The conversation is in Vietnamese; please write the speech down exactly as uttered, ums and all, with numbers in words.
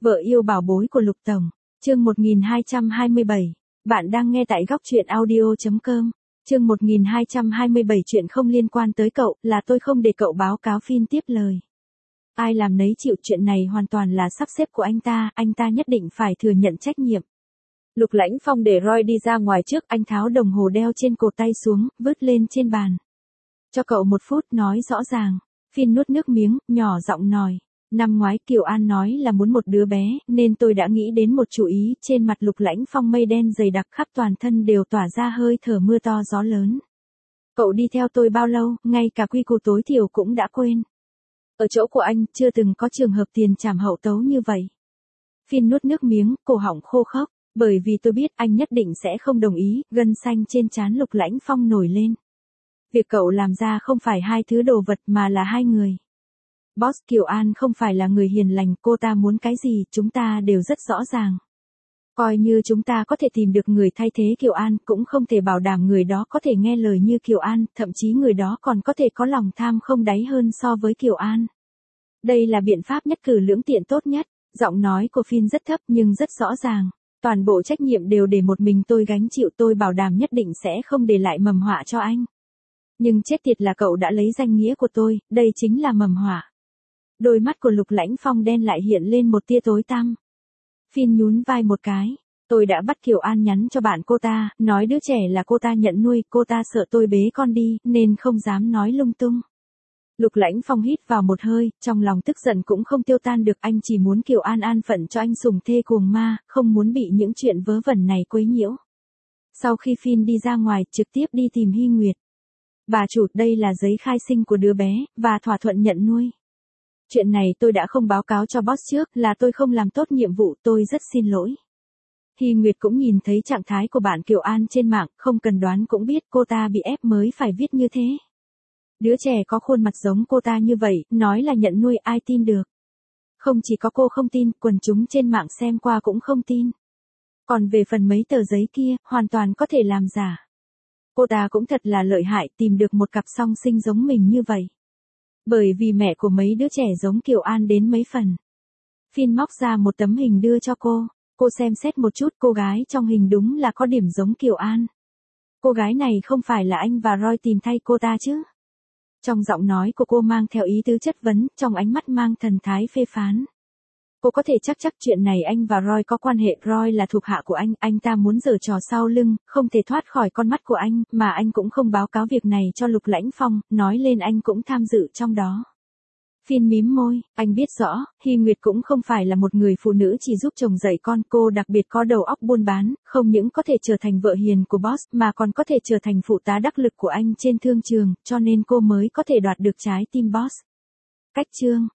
Vợ yêu bảo bối của Lục Tổng, chương một nghìn hai trăm hai mươi bảy. Bạn đang nghe tại góc truyện audio chấm com. Chương một nghìn hai trăm hai mươi bảy chuyện không liên quan tới cậu, là tôi không để cậu báo cáo Phin tiếp lời. Ai làm nấy chịu, chuyện này hoàn toàn là sắp xếp của anh ta, anh ta nhất định phải thừa nhận trách nhiệm. Lục Lãnh Phong để Roy đi ra ngoài trước, anh tháo đồng hồ đeo trên cổ tay xuống, vứt lên trên bàn. Cho cậu một phút nói rõ ràng. Phin nuốt nước miếng, nhỏ giọng nói. Năm ngoái Kiều An nói là muốn một đứa bé, nên tôi đã nghĩ đến một chủ ý. Trên mặt Lục Lãnh Phong mây đen dày đặc, khắp toàn thân đều tỏa ra hơi thở mưa to gió lớn. Cậu đi theo tôi bao lâu, ngay cả quy củ tối thiểu cũng đã quên. Ở chỗ của anh, chưa từng có trường hợp tiền trảm hậu tấu như vậy. Phin nuốt nước miếng, cổ họng khô khốc, bởi vì tôi biết anh nhất định sẽ không đồng ý. Gân xanh trên trán Lục Lãnh Phong nổi lên. Việc cậu làm ra không phải hai thứ đồ vật mà là hai người. Boss, Kiều An không phải là người hiền lành, cô ta muốn cái gì, chúng ta đều rất rõ ràng. Coi như chúng ta có thể tìm được người thay thế Kiều An, cũng không thể bảo đảm người đó có thể nghe lời như Kiều An, thậm chí người đó còn có thể có lòng tham không đáy hơn so với Kiều An. Đây là biện pháp nhất cử lưỡng tiện tốt nhất. Giọng nói của Phin rất thấp nhưng rất rõ ràng. Toàn bộ trách nhiệm đều để một mình tôi gánh chịu, tôi bảo đảm nhất định sẽ không để lại mầm họa cho anh. Nhưng chết tiệt là cậu đã lấy danh nghĩa của tôi, đây chính là mầm họa. Đôi mắt của Lục Lãnh Phong đen lại hiện lên một tia tối tăm. Phin nhún vai một cái. Tôi đã bắt Kiều An nhắn cho bạn cô ta, nói đứa trẻ là cô ta nhận nuôi, cô ta sợ tôi bế con đi, nên không dám nói lung tung. Lục Lãnh Phong hít vào một hơi, trong lòng tức giận cũng không tiêu tan được, anh chỉ muốn Kiều An an phận cho anh sủng thê cuồng ma, không muốn bị những chuyện vớ vẩn này quấy nhiễu. Sau khi Phin đi ra ngoài, trực tiếp đi tìm Hy Nguyệt. Bà chủ, đây là giấy khai sinh của đứa bé, và thỏa thuận nhận nuôi. Chuyện này tôi đã không báo cáo cho boss trước, là tôi không làm tốt nhiệm vụ, tôi rất xin lỗi. Hy Nguyệt cũng nhìn thấy trạng thái của bạn Kiều An trên mạng, không cần đoán cũng biết cô ta bị ép mới phải viết như thế. Đứa trẻ có khuôn mặt giống cô ta như vậy, nói là nhận nuôi, ai tin được. Không chỉ có cô không tin, quần chúng trên mạng xem qua cũng không tin. Còn về phần mấy tờ giấy kia, hoàn toàn có thể làm giả. Cô ta cũng thật là lợi hại, tìm được một cặp song sinh giống mình như vậy. Bởi vì mẹ của mấy đứa trẻ giống Kiều An đến mấy phần. Phin móc ra một tấm hình đưa cho cô. Cô xem xét một chút, cô gái trong hình đúng là có điểm giống Kiều An. Cô gái này không phải là anh và Roy tìm thay cô ta chứ? Trong giọng nói của cô mang theo ý tứ chất vấn, trong ánh mắt mang thần thái phê phán. Cô có thể chắc chắc chuyện này anh và Roy có quan hệ, Roy là thuộc hạ của anh, anh ta muốn giở trò sau lưng, không thể thoát khỏi con mắt của anh, mà anh cũng không báo cáo việc này cho Lục Lãnh Phong, nói lên anh cũng tham dự trong đó. Phin mím môi, anh biết rõ, Hy Nguyệt cũng không phải là một người phụ nữ chỉ giúp chồng dạy con, cô đặc biệt có đầu óc buôn bán, không những có thể trở thành vợ hiền của boss, mà còn có thể trở thành phụ tá đắc lực của anh trên thương trường, cho nên cô mới có thể đoạt được trái tim boss. Cách chương,